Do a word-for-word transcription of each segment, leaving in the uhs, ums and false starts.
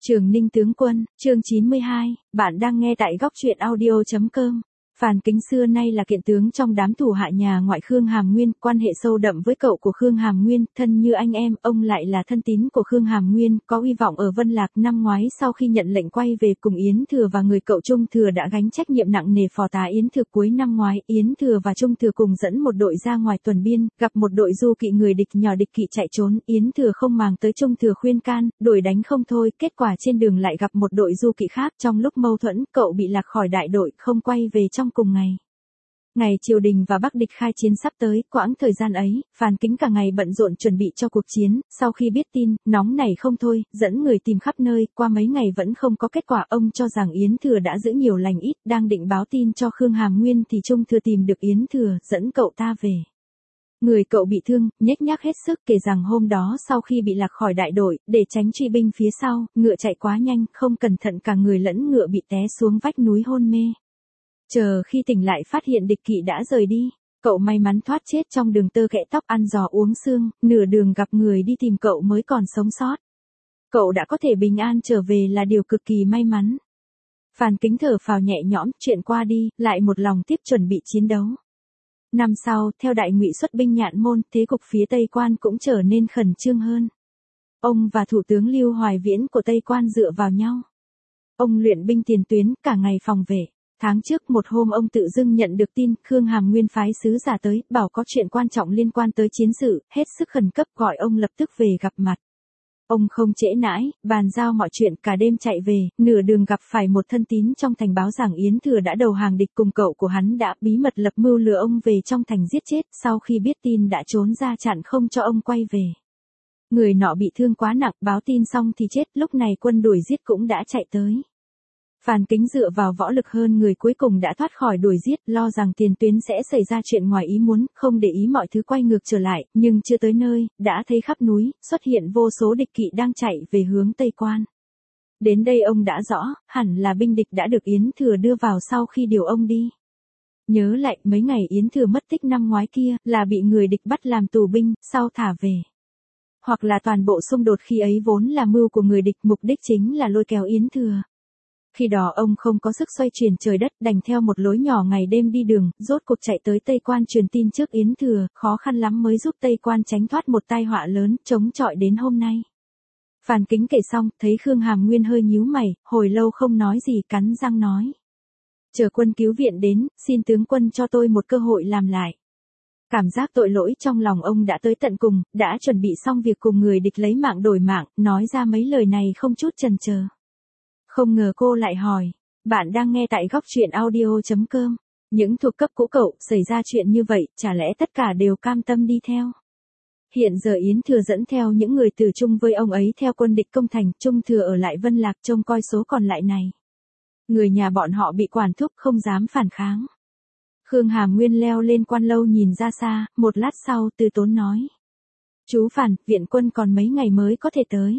Trường Ninh tướng quân, chương chín mươi hai, bạn đang nghe tại góc truyện audio chấm com. Phàn Kính xưa nay là kiện tướng trong đám thủ hạ nhà ngoại Khương Hàm Nguyên, quan hệ sâu đậm với cậu của Khương Hàm Nguyên, thân như anh em, ông lại là thân tín của Khương Hàm Nguyên, có uy vọng ở Vân Lạc. Năm ngoái sau khi nhận lệnh quay về cùng Yến Thừa và người cậu Trung Thừa đã gánh trách nhiệm nặng nề phò tá Yến Thừa. Cuối năm ngoái, Yến Thừa và Trung Thừa cùng dẫn một đội ra ngoài tuần biên, gặp một đội du kỵ người địch nhỏ địch kỵ chạy trốn, Yến Thừa không màng tới Trung Thừa khuyên can, đuổi đánh không thôi, kết quả trên đường lại gặp một đội du kỵ khác, trong lúc mâu thuẫn, cậu bị lạc khỏi đại đội, không quay về trong cùng ngày. Ngày triều đình và Bắc địch khai chiến sắp tới, quãng thời gian ấy, Phàn Kính cả ngày bận rộn chuẩn bị cho cuộc chiến, sau khi biết tin, nóng nảy không thôi, dẫn người tìm khắp nơi, qua mấy ngày vẫn không có kết quả. Ông cho rằng Yến Thừa đã giữ nhiều lành ít, đang định báo tin cho Khương Hàm Nguyên thì Trung Thừa tìm được Yến Thừa, dẫn cậu ta về. Người cậu bị thương, nhếch nhác hết sức, kể rằng hôm đó sau khi bị lạc khỏi đại đội, để tránh truy binh phía sau, ngựa chạy quá nhanh, không cẩn thận cả người lẫn ngựa bị té xuống vách núi hôn mê. Chờ khi tỉnh lại phát hiện địch kỵ đã rời đi, cậu may mắn thoát chết trong đường tơ kẽ tóc, ăn giò uống xương, nửa đường gặp người đi tìm cậu mới còn sống sót. Cậu đã có thể bình an trở về là điều cực kỳ may mắn. Phàn Kính thở phào nhẹ nhõm, chuyện qua đi, lại một lòng tiếp chuẩn bị chiến đấu. Năm sau, theo Đại Ngụy xuất binh Nhạn Môn, thế cục phía Tây Quan cũng trở nên khẩn trương hơn. Ông và Thủ tướng Lưu Hoài Viễn của Tây Quan dựa vào nhau. Ông luyện binh tiền tuyến, cả ngày phòng vệ. Tháng trước một hôm ông tự dưng nhận được tin Khương Hàm Nguyên phái sứ giả tới, bảo có chuyện quan trọng liên quan tới chiến sự, hết sức khẩn cấp gọi ông lập tức về gặp mặt. Ông không trễ nãi, bàn giao mọi chuyện, cả đêm chạy về, nửa đường gặp phải một thân tín trong thành báo rằng Yến Thừa đã đầu hàng địch, cùng cậu của hắn đã bí mật lập mưu lừa ông về trong thành giết chết, sau khi biết tin đã trốn ra chặn không cho ông quay về. Người nọ bị thương quá nặng, báo tin xong thì chết, lúc này quân đuổi giết cũng đã chạy tới. Phàn Kính dựa vào võ lực hơn người cuối cùng đã thoát khỏi đuổi giết, lo rằng tiền tuyến sẽ xảy ra chuyện ngoài ý muốn, không để ý mọi thứ quay ngược trở lại, nhưng chưa tới nơi, đã thấy khắp núi, xuất hiện vô số địch kỵ đang chạy về hướng Tây Quan. Đến đây ông đã rõ, hẳn là binh địch đã được Yến Thừa đưa vào sau khi điều ông đi. Nhớ lại, mấy ngày Yến Thừa mất tích năm ngoái kia, là bị người địch bắt làm tù binh, sau thả về. Hoặc là toàn bộ xung đột khi ấy vốn là mưu của người địch, mục đích chính là lôi kéo Yến Thừa. Khi đó ông không có sức xoay chuyển trời đất, đành theo một lối nhỏ ngày đêm đi đường, rốt cuộc chạy tới Tây Quan truyền tin trước Yến Thừa, khó khăn lắm mới giúp Tây Quan tránh thoát một tai họa lớn, chống chọi đến hôm nay. Phàn Kính kể xong, thấy Khương Hàm Nguyên hơi nhíu mày, hồi lâu không nói gì, cắn răng nói. Chờ quân cứu viện đến, xin tướng quân cho tôi một cơ hội làm lại. Cảm giác tội lỗi trong lòng ông đã tới tận cùng, đã chuẩn bị xong việc cùng người địch lấy mạng đổi mạng, nói ra mấy lời này không chút chần chờ. Không ngờ cô lại hỏi, bạn đang nghe tại góc truyện audio chấm com. Những thuộc cấp cũ cậu, xảy ra chuyện như vậy, chả lẽ tất cả đều cam tâm đi theo? Hiện giờ Yến Thừa dẫn theo những người từ chung với ông ấy theo quân địch công thành, Trung Thừa ở lại Vân Lạc trông coi số còn lại này. Người nhà bọn họ bị quản thúc không dám phản kháng. Khương Hàm Nguyên leo lên quan lâu nhìn ra xa, một lát sau từ tốn nói. Chú Phàn, viện quân còn mấy ngày mới có thể tới.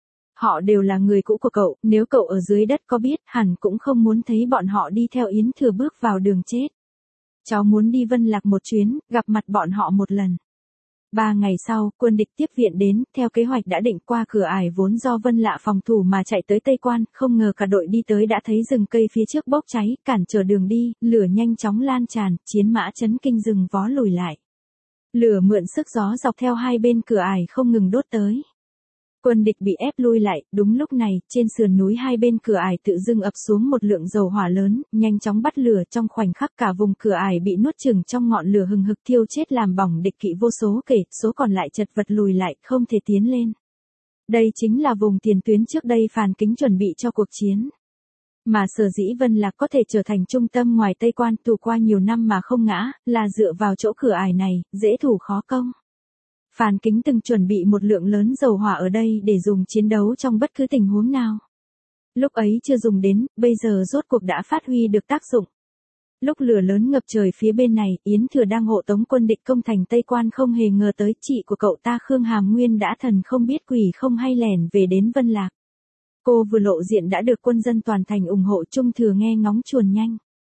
Họ đều là người cũ của cậu, nếu cậu ở dưới đất có biết, hẳn cũng không muốn thấy bọn họ đi theo Yến Thừa bước vào đường chết. Cháu muốn đi Vân Lạc một chuyến, gặp mặt bọn họ một lần. Ba ngày sau, quân địch tiếp viện đến, theo kế hoạch đã định qua cửa ải vốn do Vân Lạ phòng thủ mà chạy tới Tây Quan, không ngờ cả đội đi tới đã thấy rừng cây phía trước bốc cháy, cản trở đường đi, lửa nhanh chóng lan tràn, chiến mã chấn kinh rừng vó lùi lại. Lửa mượn sức gió dọc theo hai bên cửa ải không ngừng đốt tới. Quân địch bị ép lui lại, đúng lúc này, trên sườn núi hai bên cửa ải tự dưng ập xuống một lượng dầu hỏa lớn, nhanh chóng bắt lửa, trong khoảnh khắc cả vùng cửa ải bị nuốt chửng trong ngọn lửa hừng hực thiêu chết làm bỏng địch kỵ vô số kể, số còn lại chật vật lùi lại, không thể tiến lên. Đây chính là vùng tiền tuyến trước đây Phàn Kính chuẩn bị cho cuộc chiến. Mà sở dĩ Vân Lạc có thể trở thành trung tâm ngoài Tây Quan tù qua nhiều năm mà không ngã, là dựa vào chỗ cửa ải này, dễ thủ khó công. Phàn Kính từng chuẩn bị một lượng lớn dầu hỏa ở đây để dùng chiến đấu trong bất cứ tình huống nào. Lúc ấy chưa dùng đến, bây giờ rốt cuộc đã phát huy được tác dụng. Lúc lửa lớn ngập trời phía bên này, Yến Thừa đang hộ tống quân địch công thành Tây Quan không hề ngờ tới chị của cậu ta Khương Hàm Nguyên đã thần không biết quỷ không hay lẻn về đến Vân Lạc. Cô vừa lộ diện đã được quân dân toàn thành ủng hộ, Trung Thừa nghe ngóng chuồn nhanh.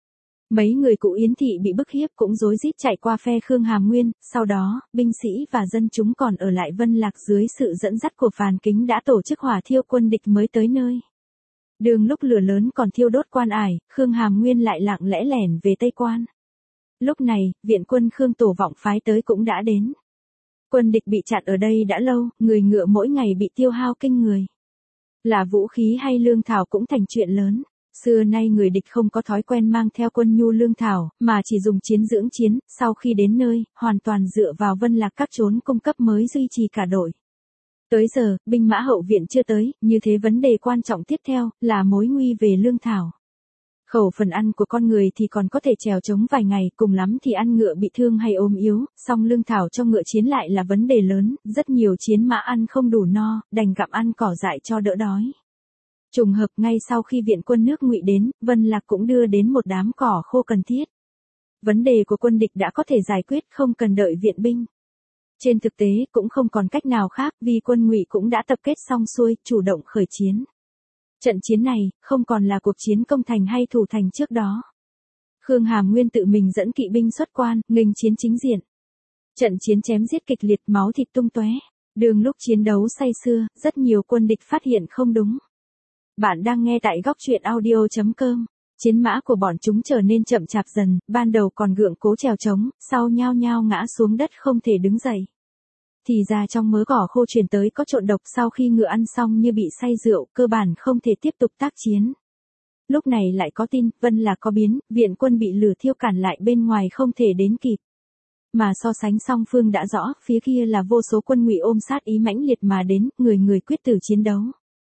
Mấy người cụ Yến thị bị bức hiếp cũng rối rít chạy qua phe Khương Hàm Nguyên, sau đó, binh sĩ và dân chúng còn ở lại Vân Lạc dưới sự dẫn dắt của Phàn Kính đã tổ chức hỏa thiêu quân địch mới tới nơi. Đường lúc lửa lớn còn thiêu đốt Quan Ải, Khương Hàm Nguyên lại lặng lẽ lẻn về Tây Quan. Lúc này, viện quân Khương Tổ Vọng phái tới cũng đã đến. Quân địch bị chặn ở đây đã lâu, người ngựa mỗi ngày bị tiêu hao kinh người. Là vũ khí hay lương thảo cũng thành chuyện lớn. Xưa nay người địch không có thói quen mang theo quân nhu lương thảo, mà chỉ dùng chiến dưỡng chiến, sau khi đến nơi, hoàn toàn dựa vào Vân Lạc các chốn cung cấp mới duy trì cả đội. Tới giờ, binh mã hậu viện chưa tới, như thế vấn đề quan trọng tiếp theo, là mối nguy về lương thảo. Khẩu phần ăn của con người thì còn có thể trèo trống vài ngày, cùng lắm thì ăn ngựa bị thương hay ốm yếu, song lương thảo cho ngựa chiến lại là vấn đề lớn, rất nhiều chiến mã ăn không đủ no, đành gặm ăn cỏ dại cho đỡ đói. Trùng hợp ngay sau khi viện quân nước Ngụy đến, Vân Lạc cũng đưa đến một đám cỏ khô cần thiết. Vấn đề của quân địch đã có thể giải quyết không cần đợi viện binh. Trên thực tế cũng không còn cách nào khác vì quân Ngụy cũng đã tập kết xong xuôi, chủ động khởi chiến. Trận chiến này không còn là cuộc chiến công thành hay thủ thành trước đó. Khương Hàm Nguyên tự mình dẫn kỵ binh xuất quan, nghênh chiến chính diện. Trận chiến chém giết kịch liệt, máu thịt tung tóe. Đường lúc chiến đấu say sưa, rất nhiều quân địch phát hiện không đúng. Bạn đang nghe tại góc truyện audio chấm com. Chiến mã của bọn chúng trở nên chậm chạp dần, ban đầu còn gượng cố trèo trống, sau nhao nhao ngã xuống đất không thể đứng dậy. Thì ra trong mớ cỏ khô truyền tới có trộn độc, sau khi ngựa ăn xong như bị say rượu, cơ bản không thể tiếp tục tác chiến. Lúc này lại có tin, Vân Lạc có biến, viện quân bị lửa thiêu cản lại bên ngoài không thể đến kịp. Mà so sánh song phương đã rõ, phía kia là vô số quân Ngụy ôm sát ý mãnh liệt mà đến, người người quyết tử chiến đấu.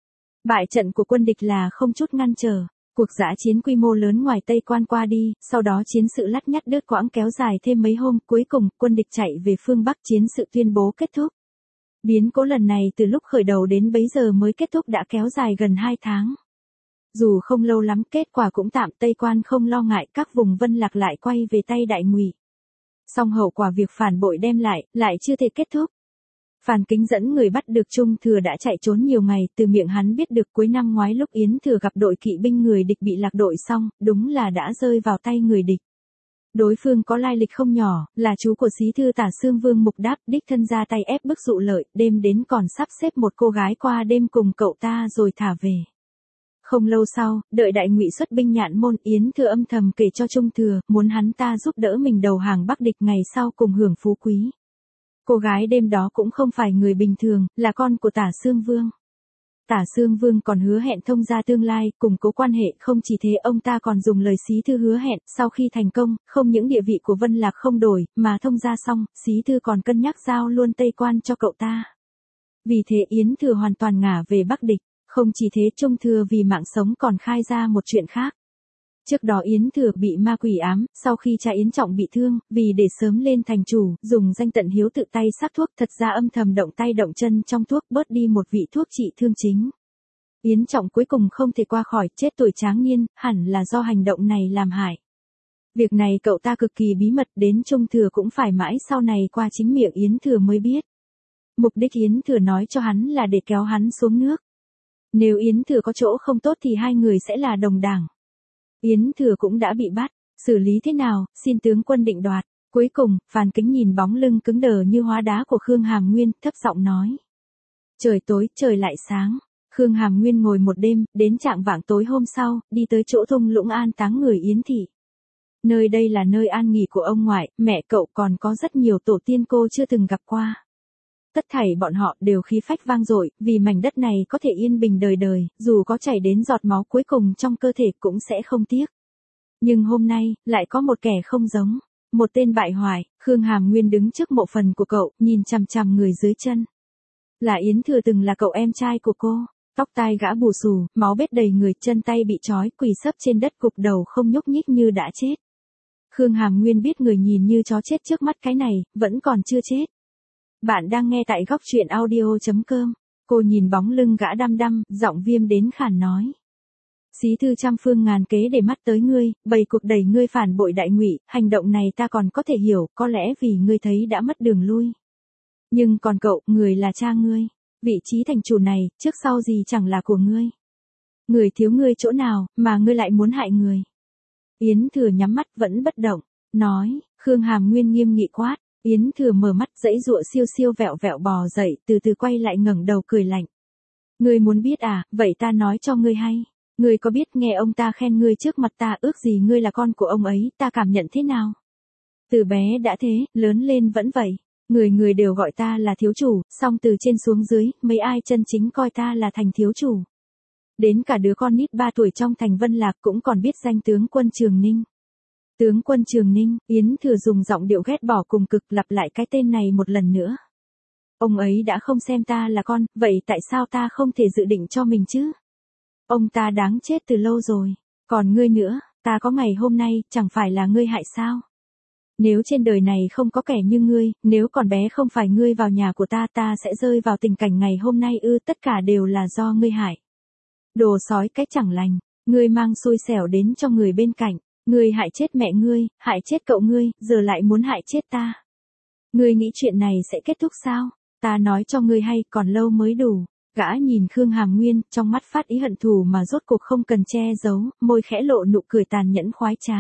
Bại trận của quân địch là không chút ngăn trở. Cuộc dã chiến quy mô lớn ngoài Tây Quan qua đi, sau đó chiến sự lắt nhắt đứt quãng kéo dài thêm mấy hôm, cuối cùng quân địch chạy về phương Bắc, chiến sự tuyên bố kết thúc. Biến cố lần này từ lúc khởi đầu đến bấy giờ mới kết thúc đã kéo dài gần hai tháng. Dù không lâu lắm, kết quả cũng tạm, Tây Quan không lo ngại, các vùng Vân Lạc lại quay về tay Đại Ngụy. Song hậu quả việc phản bội đem lại, lại chưa thể kết thúc. Phàn Kính dẫn người bắt được Trung Thừa đã chạy trốn nhiều ngày, từ miệng hắn biết được cuối năm ngoái lúc Yến Thừa gặp đội kỵ binh người địch bị lạc đội xong, đúng là đã rơi vào tay người địch. Đối phương có lai lịch không nhỏ, là chú của Xí Thư Tả Xương Vương Mục Đáp, đích thân ra tay ép bức dụ lợi, đêm đến còn sắp xếp một cô gái qua đêm cùng cậu ta rồi thả về. Không lâu sau, đợi Đại Ngụy xuất binh Nhạn Môn, Yến Thừa âm thầm kể cho Trung Thừa, muốn hắn ta giúp đỡ mình đầu hàng Bắc địch, ngày sau cùng hưởng phú quý. Cô gái đêm đó cũng không phải người bình thường, là con của Tả Xương Vương. Tả Xương Vương còn hứa hẹn thông gia tương lai, củng cố quan hệ, không chỉ thế ông ta còn dùng lời Xí Thư hứa hẹn, sau khi thành công, không những địa vị của Vân Lạc không đổi, mà thông gia xong, Xí Thư còn cân nhắc giao luôn Tây Quan cho cậu ta. Vì thế Yến Thừa hoàn toàn ngả về Bắc địch, không chỉ thế Trung Thừa vì mạng sống còn khai ra một chuyện khác. Trước đó Yến Thừa bị ma quỷ ám, sau khi cha Yến Trọng bị thương, vì để sớm lên thành chủ, dùng danh Tận Hiếu tự tay sắc thuốc, thật ra âm thầm động tay động chân trong thuốc, bớt đi một vị thuốc trị thương chính. Yến Trọng cuối cùng không thể qua khỏi, chết tuổi tráng niên, hẳn là do hành động này làm hại. Việc này cậu ta cực kỳ bí mật, đến Trung Thừa cũng phải mãi sau này qua chính miệng Yến Thừa mới biết. Mục đích Yến Thừa nói cho hắn là để kéo hắn xuống nước. Nếu Yến Thừa có chỗ không tốt thì hai người sẽ là đồng đảng. Yến Thừa cũng đã bị bắt, xử lý thế nào, xin tướng quân định đoạt. Cuối cùng, Phàn Kính nhìn bóng lưng cứng đờ như hóa đá của Khương Hàm Nguyên, thấp giọng nói. Trời tối, trời lại sáng. Khương Hàm Nguyên ngồi một đêm, đến trạng vạng tối hôm sau, đi tới chỗ thung lũng an táng người Yến thị. Nơi đây là nơi an nghỉ của ông ngoại, mẹ cậu, còn có rất nhiều tổ tiên cô chưa từng gặp qua. Tất thảy bọn họ đều khí phách vang dội, vì mảnh đất này có thể yên bình đời đời, dù có chảy đến giọt máu cuối cùng trong cơ thể cũng sẽ không tiếc. Nhưng hôm nay, lại có một kẻ không giống, một tên bại hoại. Khương Hàm Nguyên đứng trước mộ phần của cậu, nhìn chằm chằm người dưới chân. Là Yến Thừa, từng là cậu em trai của cô, tóc tai gã bù xù, máu bết đầy người, chân tay bị trói, quỳ sấp trên đất, gục đầu không nhúc nhích như đã chết. Khương Hàm Nguyên biết người nhìn như chó chết trước mắt cái này, vẫn còn chưa chết. Bạn đang nghe tại góc truyện audio chấm com. Cô nhìn bóng lưng gã đăm đăm, giọng viêm đến khản nói. Xí Thư trăm phương ngàn kế để mắt tới ngươi, bày cuộc đẩy ngươi phản bội Đại Ngụy, hành động này ta còn có thể hiểu, có lẽ vì ngươi thấy đã mất đường lui. Nhưng còn cậu, người là cha ngươi, vị trí thành chủ này, trước sau gì chẳng là của ngươi. Người thiếu ngươi chỗ nào, mà ngươi lại muốn hại người. Yến Thừa nhắm mắt vẫn bất động, nói, Khương Hàm Nguyên nghiêm nghị quát. Yến Thừa mở mắt dãy dụa siêu siêu vẹo vẹo bò dậy, từ từ quay lại ngẩng đầu cười lạnh. Ngươi muốn biết à, vậy ta nói cho ngươi hay. Ngươi có biết nghe ông ta khen ngươi trước mặt ta, ước gì ngươi là con của ông ấy, ta cảm nhận thế nào? Từ bé đã thế, lớn lên vẫn vậy. Người người đều gọi ta là thiếu chủ, song từ trên xuống dưới, mấy ai chân chính coi ta là thành thiếu chủ. Đến cả đứa con nít ba tuổi trong thành Vân Lạc cũng còn biết danh tướng quân Trường Ninh. Tướng quân Trường Ninh, Yến Thừa dùng giọng điệu ghét bỏ cùng cực lặp lại cái tên này một lần nữa. Ông ấy đã không xem ta là con, vậy tại sao ta không thể dự định cho mình chứ? Ông ta đáng chết từ lâu rồi. Còn ngươi nữa, ta có ngày hôm nay, chẳng phải là ngươi hại sao? Nếu trên đời này không có kẻ như ngươi, nếu còn bé không phải ngươi vào nhà của ta, ta sẽ rơi vào tình cảnh ngày hôm nay ư, tất cả đều là do ngươi hại. Đồ sói cái chẳng lành, ngươi mang xui xẻo đến cho người bên cạnh, ngươi hại chết mẹ ngươi, hại chết cậu ngươi, giờ lại muốn hại chết ta. Ngươi nghĩ chuyện này sẽ kết thúc sao? Ta nói cho ngươi hay, còn lâu mới đủ. Gã nhìn Khương Hàm Nguyên, trong mắt phát ý hận thù mà rốt cuộc không cần che giấu, môi khẽ lộ nụ cười tàn nhẫn khoái trá.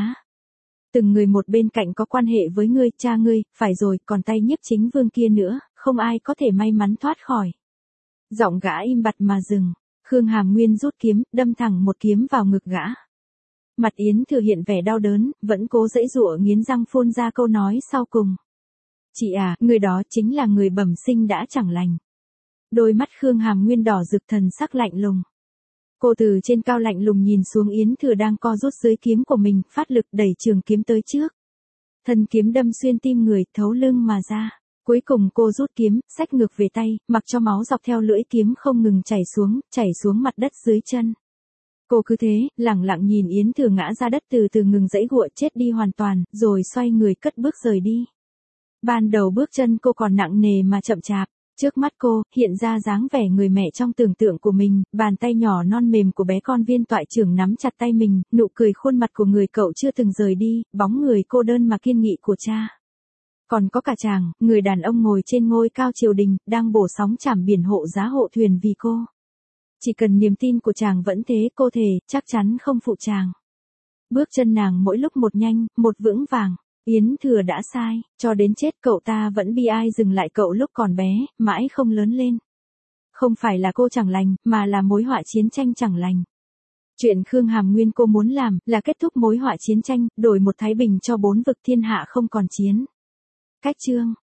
Từng người một bên cạnh có quan hệ với ngươi, cha ngươi, phải rồi, còn tay nhiếp chính vương kia nữa, không ai có thể may mắn thoát khỏi. Giọng gã im bặt mà dừng, Khương Hàm Nguyên rút kiếm, đâm thẳng một kiếm vào ngực gã. Mặt Yến Thừa hiện vẻ đau đớn, vẫn cố giãy giụa nghiến răng phun ra câu nói sau cùng. Chị à, người đó chính là người bẩm sinh đã chẳng lành. Đôi mắt Khương Hàm Nguyên đỏ rực thần sắc lạnh lùng. Cô từ trên cao lạnh lùng nhìn xuống Yến Thừa đang co rút dưới kiếm của mình, phát lực đẩy trường kiếm tới trước. Thân kiếm đâm xuyên tim người, thấu lưng mà ra. Cuối cùng cô rút kiếm, xách ngược về tay, mặc cho máu dọc theo lưỡi kiếm không ngừng chảy xuống, chảy xuống mặt đất dưới chân. Cô cứ thế, lẳng lặng nhìn Yến Thừa ngã ra đất từ từ ngừng giãy giụa chết đi hoàn toàn, rồi xoay người cất bước rời đi. Ban đầu bước chân cô còn nặng nề mà chậm chạp. Trước mắt cô, hiện ra dáng vẻ người mẹ trong tưởng tượng của mình, bàn tay nhỏ non mềm của bé con viên toại trưởng nắm chặt tay mình, nụ cười khuôn mặt của người cậu chưa từng rời đi, bóng người cô đơn mà kiên nghị của cha. Còn có cả chàng, người đàn ông ngồi trên ngôi cao triều đình, đang bổ sóng chảm biển hộ giá hộ thuyền vì cô. Chỉ cần niềm tin của chàng vẫn thế, cô thề, chắc chắn không phụ chàng. Bước chân nàng mỗi lúc một nhanh, một vững vàng. Yến Thừa đã sai, cho đến chết cậu ta vẫn bi ai dừng lại cậu lúc còn bé, mãi không lớn lên. Không phải là cô chẳng lành, mà là mối họa chiến tranh chẳng lành. Chuyện Khương Hàm Nguyên cô muốn làm, là kết thúc mối họa chiến tranh, đổi một thái bình cho bốn vực thiên hạ không còn chiến. Cách chương